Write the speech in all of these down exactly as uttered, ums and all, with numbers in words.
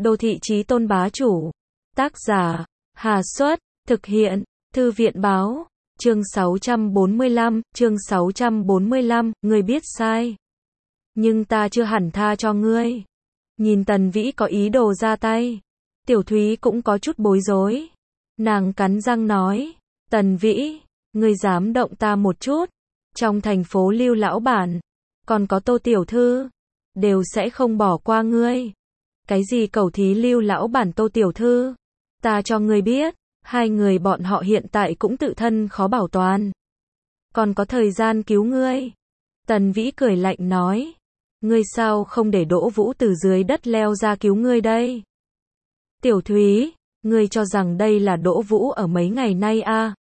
Đô thị chí tôn bá chủ. Tác giả, Hà Xuất, thực hiện, Thư viện báo, chương sáu trăm bốn mươi lăm, chương sáu trăm bốn mươi lăm, ngươi biết sai. Nhưng ta chưa hẳn tha cho ngươi. Nhìn Tần Vĩ có ý đồ ra tay. Tiểu Thúy cũng có chút bối rối. Nàng cắn răng nói, Tần Vĩ, ngươi dám động ta một chút. Trong thành phố Lưu lão bản, còn có Tô tiểu thư, đều sẽ không bỏ qua ngươi. Cái gì cầu thí Lưu lão bản Tô tiểu thư? Ta cho ngươi biết, hai người bọn họ hiện tại cũng tự thân khó bảo toàn. Còn có thời gian cứu ngươi. Tần Vĩ cười lạnh nói, ngươi sao không để Đỗ Vũ từ dưới đất leo ra cứu ngươi đây? Tiểu Thúy, ngươi cho rằng đây là Đỗ Vũ ở mấy ngày nay à?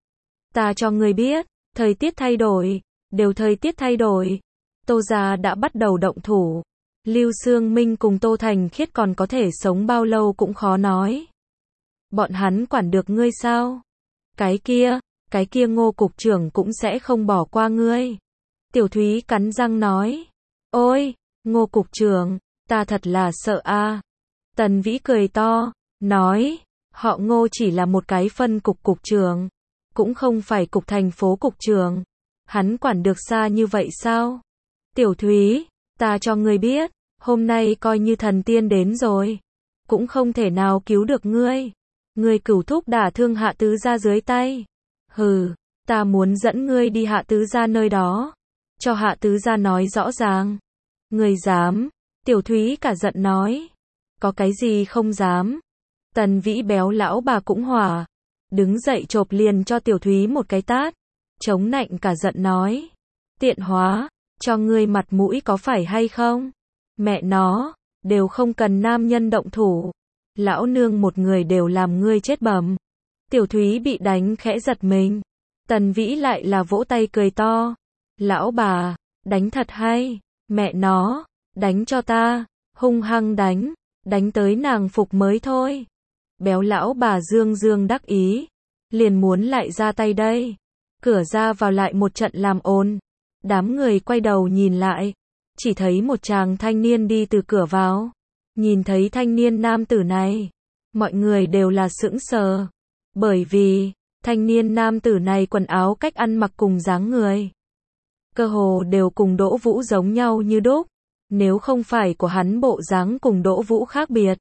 Ta cho ngươi biết, thời tiết thay đổi, đều thời tiết thay đổi. Tô gia đã bắt đầu động thủ. Lưu Sương Minh cùng Tô Thành Khiết còn có thể sống bao lâu cũng khó nói. Bọn hắn quản được ngươi sao? Cái kia, cái kia Ngô cục trưởng cũng sẽ không bỏ qua ngươi. Tiểu Thúy cắn răng nói, ôi, Ngô cục trưởng, ta thật là sợ a. Tần Vĩ cười to, nói, họ Ngô chỉ là một cái phân cục cục trưởng, cũng không phải cục thành phố cục trưởng. Hắn quản được xa như vậy sao? Tiểu Thúy, ta cho ngươi biết, hôm nay coi như thần tiên đến rồi, cũng không thể nào cứu được ngươi. Ngươi cửu thúc đả thương Hạ tứ gia dưới tay. Hừ, ta muốn dẫn ngươi đi Hạ tứ gia nơi đó, cho Hạ tứ gia nói rõ ràng. Ngươi dám? Tiểu Thúy cả giận nói. Có cái gì không dám? Tần Vĩ béo lão bà cũng hỏa, đứng dậy chộp liền cho Tiểu Thúy một cái tát, chống nạnh cả giận nói, tiện hóa, cho ngươi mặt mũi có phải hay không? Mẹ nó, đều không cần nam nhân động thủ, lão nương một người đều làm ngươi chết bầm. Tiểu Thúy bị đánh khẽ giật mình. Tần Vĩ lại là vỗ tay cười to, lão bà, đánh thật hay, mẹ nó, đánh cho ta, hung hăng đánh, đánh tới nàng phục mới thôi. Béo lão bà dương dương đắc ý, liền muốn lại ra tay đây. Cửa ra vào lại một trận làm ồn. Đám người quay đầu nhìn lại, chỉ thấy một chàng thanh niên đi từ cửa vào. Nhìn thấy thanh niên nam tử này, mọi người đều là sững sờ, bởi vì thanh niên nam tử này quần áo cách ăn mặc cùng dáng người, cơ hồ đều cùng Đỗ Vũ giống nhau như đúc, nếu không phải của hắn bộ dáng cùng Đỗ Vũ khác biệt.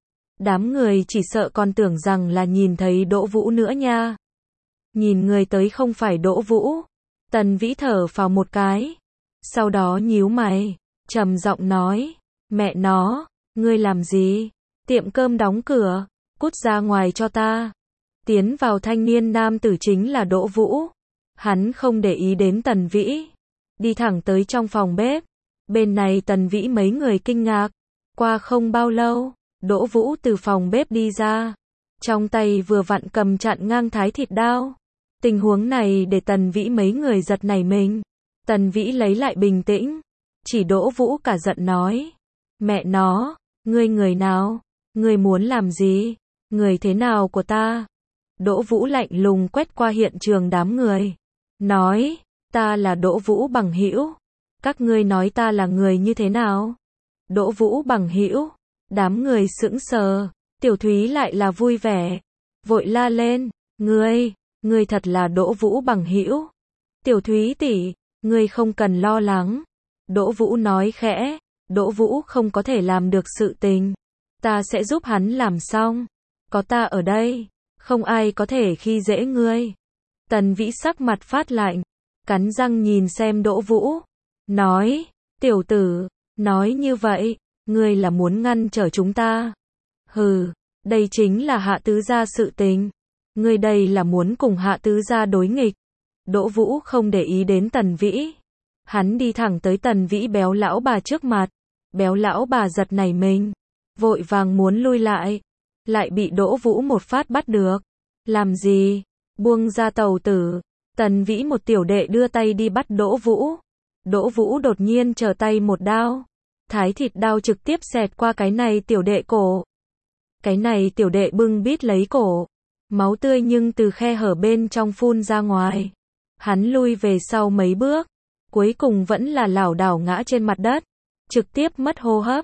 Đám người chỉ sợ còn tưởng rằng là nhìn thấy Đỗ Vũ nữa nha. Nhìn người tới không phải Đỗ Vũ, Tần Vĩ thở phào một cái, sau đó nhíu mày, trầm giọng nói, mẹ nó, ngươi làm gì? Tiệm cơm đóng cửa, cút ra ngoài cho ta. Tiến vào thanh niên nam tử chính là Đỗ Vũ. Hắn không để ý đến Tần Vĩ, đi thẳng tới trong phòng bếp. Bên này Tần Vĩ mấy người kinh ngạc. Qua không bao lâu, Đỗ Vũ từ phòng bếp đi ra, trong tay vừa vặn cầm chặn ngang thái thịt đao. Tình huống này để Tần Vĩ mấy người giật nảy mình. Tần Vĩ lấy lại bình tĩnh, chỉ Đỗ Vũ cả giận nói, mẹ nó, ngươi người nào? Ngươi muốn làm gì? Người thế nào của ta? Đỗ Vũ lạnh lùng quét qua hiện trường đám người, nói, ta là Đỗ Vũ bằng hữu, các ngươi nói ta là người như thế nào? Đỗ Vũ bằng hữu, đám người sững sờ, Tiểu Thúy lại là vui vẻ, vội la lên, ngươi, ngươi thật là Đỗ Vũ bằng hữu. Tiểu Thúy tỷ, ngươi không cần lo lắng. Đỗ Vũ nói khẽ, Đỗ Vũ không có thể làm được sự tình, ta sẽ giúp hắn làm xong, có ta ở đây, không ai có thể khi dễ ngươi. Tần Vĩ sắc mặt phát lạnh, cắn răng nhìn xem Đỗ Vũ, nói, tiểu tử, nói như vậy, ngươi là muốn ngăn trở chúng ta? Hừ, đây chính là Hạ tứ gia sự tình, ngươi đây là muốn cùng Hạ tứ gia đối nghịch. Đỗ Vũ không để ý đến Tần Vĩ, hắn đi thẳng tới Tần Vĩ béo lão bà trước mặt. Béo lão bà giật nảy mình, vội vàng muốn lui lại, lại bị Đỗ Vũ một phát bắt được. Làm gì? Buông ra tàu tử. Tần Vĩ một tiểu đệ đưa tay đi bắt Đỗ Vũ. Đỗ Vũ đột nhiên trở tay một đao, thái thịt đao trực tiếp xẹt qua cái này tiểu đệ cổ. Cái này tiểu đệ bưng bít lấy cổ, máu tươi nhưng từ khe hở bên trong phun ra ngoài. Hắn lui về sau mấy bước, cuối cùng vẫn là lảo đảo ngã trên mặt đất, trực tiếp mất hô hấp.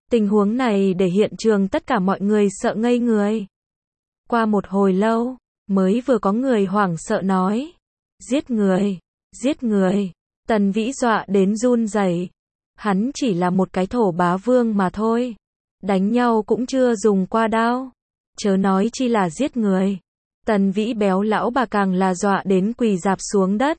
Tình huống này để hiện trường tất cả mọi người sợ ngây người. Qua một hồi lâu, mới vừa có người hoảng sợ nói. Giết người, giết người. Tần Vĩ dọa đến run rẩy. Hắn chỉ là một cái thổ bá vương mà thôi. Đánh nhau cũng chưa dùng qua đao. Chớ nói chi là giết người. Tần Vĩ béo lão bà càng là dọa đến quỳ rạp xuống đất.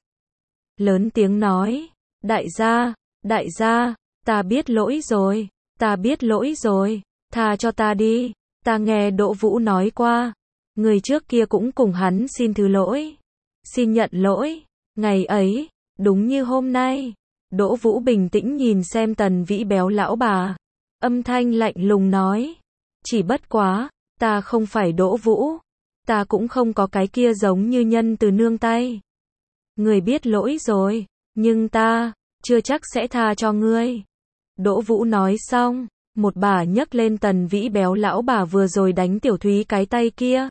Lớn tiếng nói. Đại gia, đại gia, ta biết lỗi rồi, ta biết lỗi rồi, tha cho ta đi. Ta nghe Đỗ Vũ nói qua. Người trước kia cũng cùng hắn xin thứ lỗi. Xin nhận lỗi. Ngày ấy, đúng như hôm nay. Đỗ Vũ bình tĩnh nhìn xem Tần Vĩ béo lão bà. Âm thanh lạnh lùng nói. Chỉ bất quá, ta không phải Đỗ Vũ. Ta cũng không có cái kia giống như nhân từ nương tay. Người biết lỗi rồi, nhưng ta, chưa chắc sẽ tha cho ngươi. Đỗ Vũ nói xong, một bà nhấc lên Tần Vĩ béo lão bà vừa rồi đánh Tiểu Thúy cái tay kia.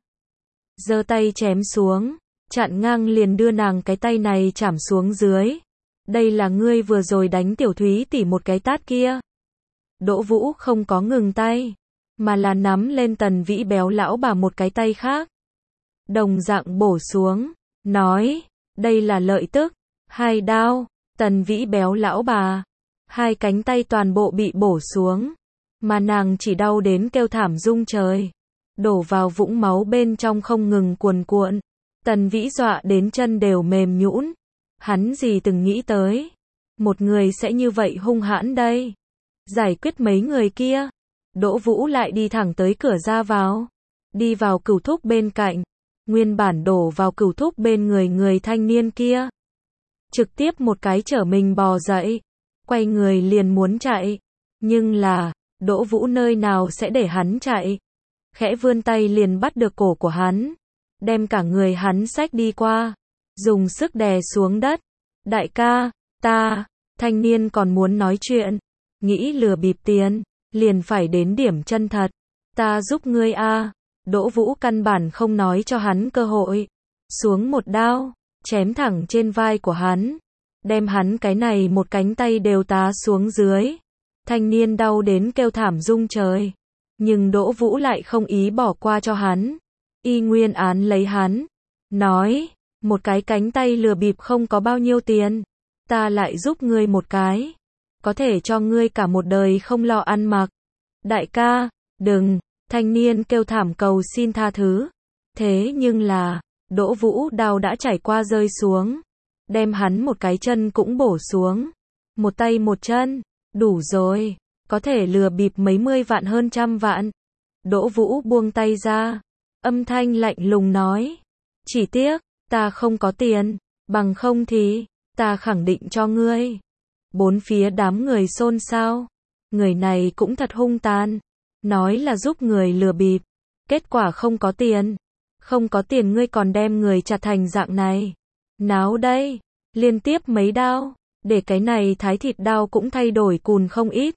Giơ tay chém xuống, chặn ngang liền đưa nàng cái tay này chảm xuống dưới. Đây là ngươi vừa rồi đánh Tiểu Thúy tỉ một cái tát kia. Đỗ Vũ không có ngừng tay, mà là nắm lên Tần Vĩ béo lão bà một cái tay khác. Đồng dạng bổ xuống, nói, đây là lợi tức, hai đao. Tần Vĩ béo lão bà, hai cánh tay toàn bộ bị bổ xuống, mà nàng chỉ đau đến kêu thảm rung trời, đổ vào vũng máu bên trong không ngừng cuồn cuộn. Tần Vĩ dọa đến chân đều mềm nhũn. Hắn gì từng nghĩ tới, một người sẽ như vậy hung hãn đây. Giải quyết mấy người kia, Đỗ Vũ lại đi thẳng tới cửa ra vào, đi vào Cửu Thúc bên cạnh, nguyên bản đổ vào Cửu Thúc bên người người thanh niên kia. Trực tiếp một cái chở mình bò dậy, quay người liền muốn chạy, nhưng là, Đỗ Vũ nơi nào sẽ để hắn chạy. Khẽ vươn tay liền bắt được cổ của hắn, đem cả người hắn xách đi qua, dùng sức đè xuống đất. Đại ca, ta, thanh niên còn muốn nói chuyện, nghĩ lừa bịp tiền, liền phải đến điểm chân thật. Ta giúp ngươi a. Đỗ Vũ căn bản không nói cho hắn cơ hội, xuống một đao, chém thẳng trên vai của hắn, đem hắn cái này một cánh tay đều tá xuống dưới. Thanh niên đau đến kêu thảm rung trời, nhưng Đỗ Vũ lại không ý bỏ qua cho hắn, y nguyên án lấy hắn, nói, một cái cánh tay lừa bịp không có bao nhiêu tiền, ta lại giúp ngươi một cái, có thể cho ngươi cả một đời không lo ăn mặc. Đại ca, đừng. Thanh niên kêu thảm cầu xin tha thứ. Thế nhưng là, Đỗ Vũ đao đã chảy qua rơi xuống, đem hắn một cái chân cũng bổ xuống, một tay một chân, đủ rồi, có thể lừa bịp mấy mươi vạn hơn trăm vạn. Đỗ Vũ buông tay ra, âm thanh lạnh lùng nói, chỉ tiếc, ta không có tiền, bằng không thì, ta khẳng định cho ngươi. Bốn phía đám người xôn xao, người này cũng thật hung tàn, nói là giúp người lừa bịp, kết quả không có tiền. Không có tiền ngươi còn đem người chặt thành dạng này. Náo đây, liên tiếp mấy đao, để cái này thái thịt đao cũng thay đổi cùn không ít.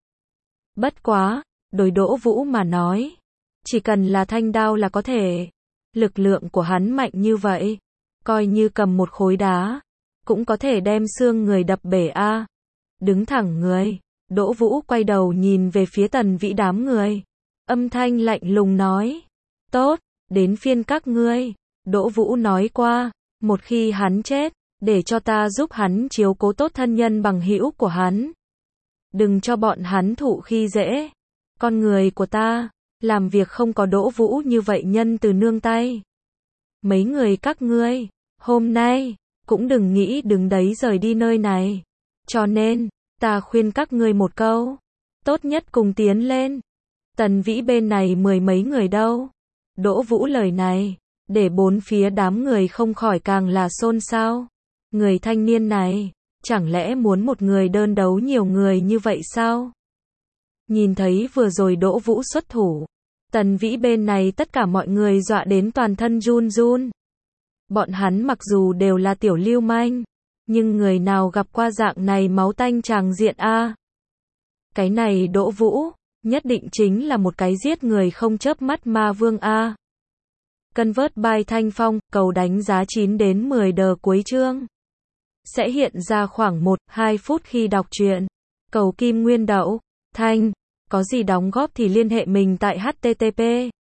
Bất quá, đối Đỗ Vũ mà nói, chỉ cần là thanh đao là có thể. Lực lượng của hắn mạnh như vậy, coi như cầm một khối đá, cũng có thể đem xương người đập bể a. Đứng thẳng người, Đỗ Vũ quay đầu nhìn về phía Tần Vĩ đám người, âm thanh lạnh lùng nói, tốt, đến phiên các ngươi. Đỗ Vũ nói qua, một khi hắn chết, để cho ta giúp hắn chiếu cố tốt thân nhân bằng hữu của hắn. Đừng cho bọn hắn thụ khi dễ. Con người của ta, làm việc không có Đỗ Vũ như vậy nhân từ nương tay. Mấy người các ngươi, hôm nay, cũng đừng nghĩ đứng đấy rời đi nơi này. Cho nên, ta khuyên các ngươi một câu, tốt nhất cùng tiến lên. Tần Vĩ bên này mười mấy người đâu. Đỗ Vũ lời này, để bốn phía đám người không khỏi càng là xôn xao. Người thanh niên này, chẳng lẽ muốn một người đơn đấu nhiều người như vậy sao? Nhìn thấy vừa rồi Đỗ Vũ xuất thủ, Tần Vĩ bên này tất cả mọi người dọa đến toàn thân run run. Bọn hắn mặc dù đều là tiểu lưu manh, nhưng người nào gặp qua dạng này máu tanh tràng diện a? Cái này Đỗ Vũ, nhất định chính là một cái giết người không chớp mắt ma vương a. Convert by Thanh Phong, cầu đánh giá chín đến mười đờ cuối chương. Sẽ hiện ra khoảng một đến hai phút khi đọc truyện. Cầu kim nguyên đậu, Thanh, Có gì đóng góp thì liên hệ mình tại h t t p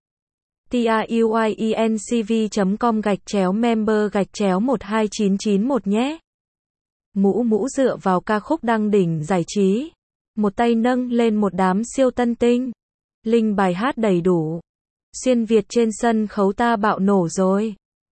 truyencv chấm com gạch chéo member gạch chéo một hai chín chín một nhé. Mũ mũ dựa vào ca khúc đăng đỉnh giải trí. Một tay nâng lên một đám siêu tân tinh. Link bài hát đầy đủ. Xuyên Việt trên sân khấu ta bạo nổ rồi.